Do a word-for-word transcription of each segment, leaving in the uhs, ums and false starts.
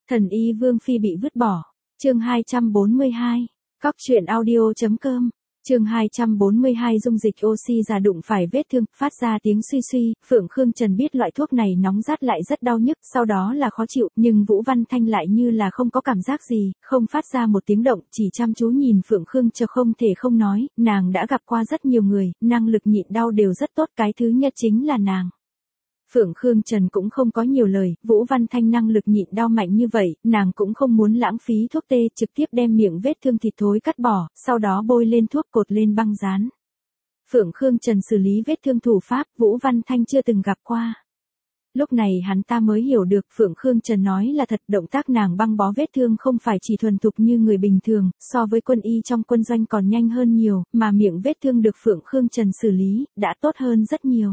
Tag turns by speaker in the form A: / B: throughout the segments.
A: Thần y Vương Phi bị vứt bỏ. Chương hai trăm bốn mươi hai. Cóc truyện audio chấm com. Chương hai trăm bốn mươi hai dung dịch oxy già đụng phải vết thương, phát ra tiếng suy suy, Phượng Khương Trần biết loại thuốc này nóng rát lại rất đau nhức, sau đó là khó chịu, nhưng Vũ Văn Thanh lại như là không có cảm giác gì, không phát ra một tiếng động, chỉ chăm chú nhìn Phượng Khương Trần không thể không nói, nàng đã gặp qua rất nhiều người, năng lực nhịn đau đều rất tốt, cái thứ nhất chính là nàng. Phượng Khương Trần cũng không có nhiều lời, Vũ Văn Thanh năng lực nhịn đau mạnh như vậy, nàng cũng không muốn lãng phí thuốc tê, trực tiếp đem miệng vết thương thịt thối cắt bỏ, sau đó bôi lên thuốc cột lên băng dán. Phượng Khương Trần xử lý vết thương thủ pháp, Vũ Văn Thanh chưa từng gặp qua. Lúc này hắn ta mới hiểu được Phượng Khương Trần nói là thật, động tác nàng băng bó vết thương không phải chỉ thuần thục như người bình thường, so với quân y trong quân doanh còn nhanh hơn nhiều, mà miệng vết thương được Phượng Khương Trần xử lý, đã tốt hơn rất nhiều.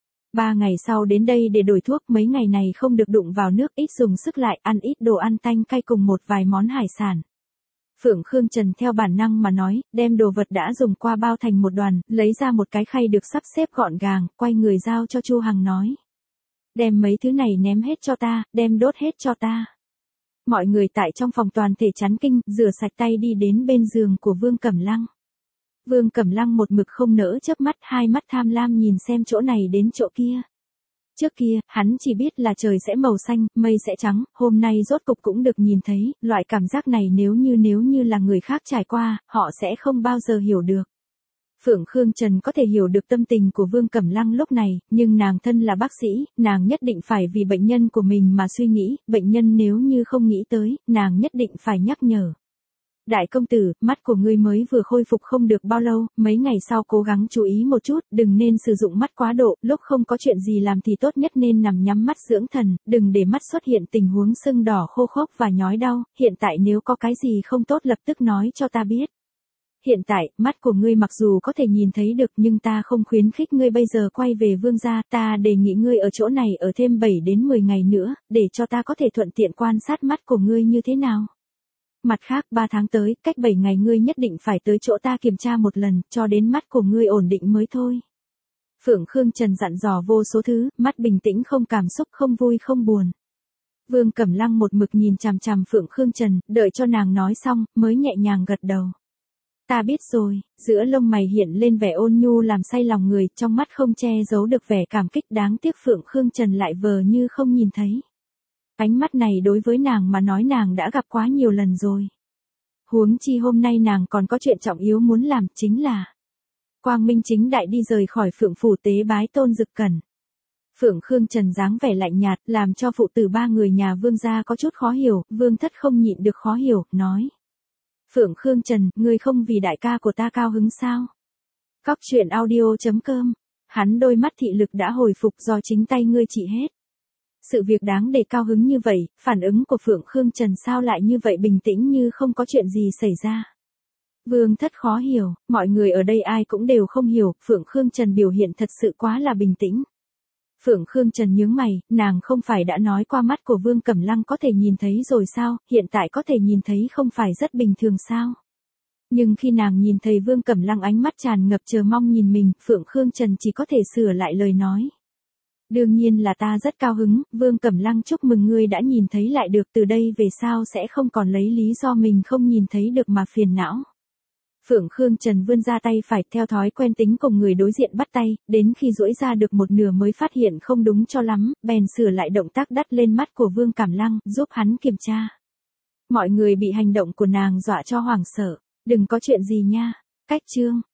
A: Ba ngày sau đến đây để đổi thuốc, mấy ngày này không được đụng vào nước, ít dùng sức lại, ăn ít đồ ăn tanh cay cùng một vài món hải sản. Phượng Khương Trần theo bản năng mà nói, đem đồ vật đã dùng qua bao thành một đoàn, lấy ra một cái khay được sắp xếp gọn gàng, quay người giao cho Chu Hằng nói. Đem mấy thứ này ném hết cho ta, đem đốt hết cho ta. Mọi người tại trong phòng toàn thể chấn kinh, rửa sạch tay đi đến bên giường của Vương Cẩm Lăng. Vương Cẩm Lăng một mực không nỡ chớp mắt, hai mắt tham lam nhìn xem chỗ này đến chỗ kia. Trước kia, hắn chỉ biết là trời sẽ màu xanh, mây sẽ trắng, hôm nay rốt cục cũng được nhìn thấy, loại cảm giác này nếu như nếu như là người khác trải qua, họ sẽ không bao giờ hiểu được. Phượng Khương Trần có thể hiểu được tâm tình của Vương Cẩm Lăng lúc này, nhưng nàng thân là bác sĩ, nàng nhất định phải vì bệnh nhân của mình mà suy nghĩ, bệnh nhân nếu như không nghĩ tới, nàng nhất định phải nhắc nhở. Đại công tử, mắt của ngươi mới vừa khôi phục không được bao lâu, mấy ngày sau cố gắng chú ý một chút, đừng nên sử dụng mắt quá độ, lúc không có chuyện gì làm thì tốt nhất nên nằm nhắm mắt dưỡng thần, đừng để mắt xuất hiện tình huống sưng đỏ khô khốc và nhói đau, hiện tại nếu có cái gì không tốt lập tức nói cho ta biết. Hiện tại, mắt của ngươi mặc dù có thể nhìn thấy được nhưng ta không khuyến khích ngươi bây giờ quay về Vương gia, ta đề nghị ngươi ở chỗ này ở thêm bảy đến mười ngày nữa, để cho ta có thể thuận tiện quan sát mắt của ngươi như thế nào. Mặt khác, ba tháng tới, cách bảy ngày ngươi nhất định phải tới chỗ ta kiểm tra một lần, cho đến mắt của ngươi ổn định mới thôi. Phượng Khương Trần dặn dò vô số thứ, mắt bình tĩnh không cảm xúc, không vui không buồn. Vương Cẩm Lăng một mực nhìn chằm chằm Phượng Khương Trần, đợi cho nàng nói xong, mới nhẹ nhàng gật đầu. Ta biết rồi, giữa lông mày hiện lên vẻ ôn nhu làm say lòng người, trong mắt không che giấu được vẻ cảm kích, đáng tiếc Phượng Khương Trần lại vờ như không nhìn thấy. Ánh mắt này đối với nàng mà nói nàng đã gặp quá nhiều lần rồi. Huống chi hôm nay nàng còn có chuyện trọng yếu muốn làm, chính là quang minh chính đại đi rời khỏi Phượng phủ tế bái Tôn Dực Cẩn. Phượng Khương Trần dáng vẻ lạnh nhạt, làm cho phụ tử ba người nhà Vương gia có chút khó hiểu, Vương Thất không nhịn được khó hiểu, nói. Phượng Khương Trần, ngươi không vì đại ca của ta cao hứng sao? Cóc truyện audio chấm com. Hắn đôi mắt thị lực đã hồi phục do chính tay ngươi trị hết. Sự việc đáng để cao hứng như vậy, phản ứng của Phượng Khương Trần sao lại như vậy bình tĩnh như không có chuyện gì xảy ra. Vương Thất khó hiểu, mọi người ở đây ai cũng đều không hiểu, Phượng Khương Trần biểu hiện thật sự quá là bình tĩnh. Phượng Khương Trần nhướng mày, nàng không phải đã nói qua mắt của Vương Cẩm Lăng có thể nhìn thấy rồi sao, hiện tại có thể nhìn thấy không phải rất bình thường sao. Nhưng khi nàng nhìn thấy Vương Cẩm Lăng ánh mắt tràn ngập chờ mong nhìn mình, Phượng Khương Trần chỉ có thể sửa lại lời nói. Đương nhiên là ta rất cao hứng, Vương Cẩm Lăng chúc mừng ngươi đã nhìn thấy lại được, từ đây về sau sẽ không còn lấy lý do mình không nhìn thấy được mà phiền não. Phượng Khương Trần vươn ra tay phải theo thói quen tính cùng người đối diện bắt tay, đến khi duỗi ra được một nửa mới phát hiện không đúng cho lắm, bèn sửa lại động tác đắt lên mắt của Vương Cẩm Lăng, giúp hắn kiểm tra. Mọi người bị hành động của nàng dọa cho hoảng sợ, đừng có chuyện gì nha, cách chương.